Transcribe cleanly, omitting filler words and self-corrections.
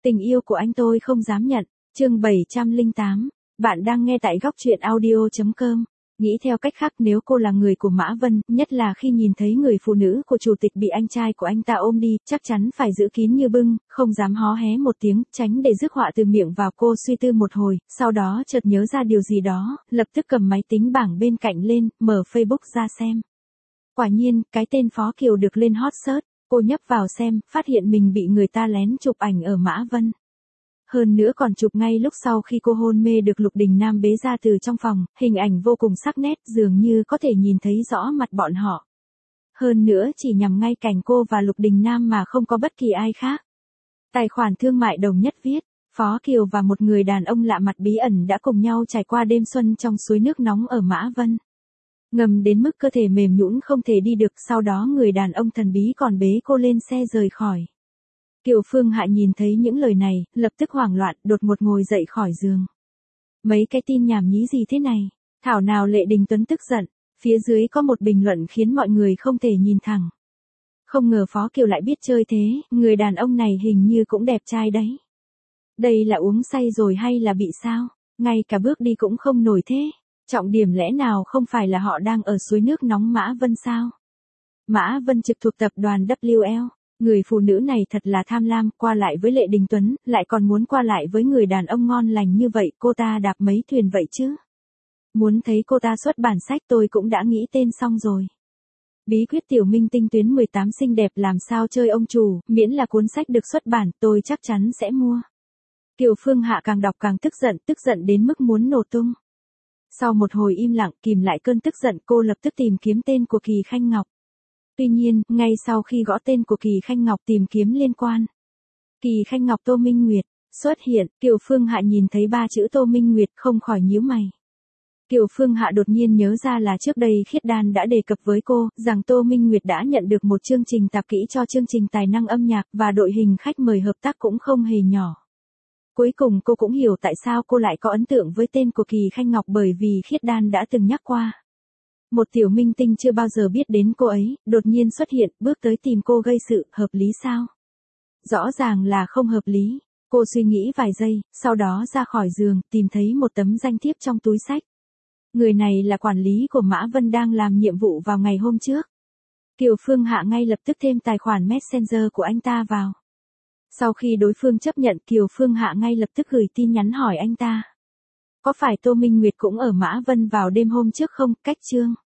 Tình yêu của anh tôi không dám nhận. Chương 708. Bạn đang nghe tại góc truyện audio.com. Nghĩ theo cách khác, nếu cô là người của Mã Vân, nhất là khi nhìn thấy người phụ nữ của chủ tịch bị anh trai của anh ta ôm đi, chắc chắn phải giữ kín như bưng, không dám hó hé một tiếng, tránh để rước họa từ miệng vào. Cô suy tư một hồi, sau đó chợt nhớ ra điều gì đó, lập tức cầm máy tính bảng bên cạnh lên, mở Facebook ra xem. Quả nhiên, cái tên Phó Kiều được lên hot search. Cô nhấp vào xem, phát hiện mình bị người ta lén chụp ảnh ở Mã Vân. Hơn nữa còn chụp ngay lúc sau khi cô hôn mê được Lục Đình Nam bế ra từ trong phòng, hình ảnh vô cùng sắc nét, dường như có thể nhìn thấy rõ mặt bọn họ. Hơn nữa chỉ nhằm ngay cảnh cô và Lục Đình Nam mà không có bất kỳ ai khác. Tài khoản thương mại đồng nhất viết, Phó Kiều và một người đàn ông lạ mặt bí ẩn đã cùng nhau trải qua đêm xuân trong suối nước nóng ở Mã Vân. Ngầm đến mức cơ thể mềm nhũn không thể đi được, sau đó người đàn ông thần bí còn bế cô lên xe rời khỏi. Kiều Phương Hạ nhìn thấy những lời này, lập tức hoảng loạn, đột ngột ngồi dậy khỏi giường. Mấy cái tin nhảm nhí gì thế này? Thảo nào Lệ Đình Tuấn tức giận, phía dưới có một bình luận khiến mọi người không thể nhìn thẳng. Không ngờ Phó Kiều lại biết chơi thế, người đàn ông này hình như cũng đẹp trai đấy. Đây là uống say rồi hay là bị sao? Ngay cả bước đi cũng không nổi thế. Trọng điểm lẽ nào không phải là họ đang ở suối nước nóng Mã Vân sao? Mã Vân trực thuộc tập đoàn WL. Người phụ nữ này thật là tham lam, qua lại với Lệ Đình Tuấn, lại còn muốn qua lại với người đàn ông ngon lành như vậy, cô ta đạp mấy thuyền vậy chứ? Muốn thấy cô ta xuất bản sách tôi cũng đã nghĩ tên xong rồi. Bí quyết tiểu minh tinh tuyến 18 xinh đẹp làm sao chơi ông chủ, miễn là cuốn sách được xuất bản, tôi chắc chắn sẽ mua. Kiều Phương Hạ càng đọc càng tức giận đến mức muốn nổ tung. Sau một hồi im lặng, kìm lại cơn tức giận, cô lập tức tìm kiếm tên của Kỳ Khanh Ngọc. Tuy nhiên, ngay sau khi gõ tên của Kỳ Khanh Ngọc tìm kiếm liên quan, Kỳ Khanh Ngọc Tô Minh Nguyệt xuất hiện. Kiều Phương Hạ nhìn thấy 3 chữ Tô Minh Nguyệt không khỏi nhíu mày. Kiều Phương Hạ đột nhiên nhớ ra là trước đây Khiết Đan đã đề cập với cô, rằng Tô Minh Nguyệt đã nhận được một chương trình tạp kỹ cho chương trình tài năng âm nhạc, và đội hình khách mời hợp tác cũng không hề nhỏ. Cuối cùng cô cũng hiểu tại sao cô lại có ấn tượng với tên của Kỳ Khanh Ngọc, bởi vì Khiết Đan đã từng nhắc qua. Một tiểu minh tinh chưa bao giờ biết đến cô ấy, đột nhiên xuất hiện, bước tới tìm cô gây sự, hợp lý sao? Rõ ràng là không hợp lý. Cô suy nghĩ vài giây, sau đó ra khỏi giường, tìm thấy một tấm danh thiếp trong túi xách. Người này là quản lý của Mã Vân đang làm nhiệm vụ vào ngày hôm trước. Kiều Phương Hạ ngay lập tức thêm tài khoản Messenger của anh ta vào. Sau khi đối phương chấp nhận, Kiều Phương Hạ ngay lập tức gửi tin nhắn hỏi anh ta. Có phải Tô Minh Nguyệt cũng ở Mã Vân vào đêm hôm trước không? Cách chương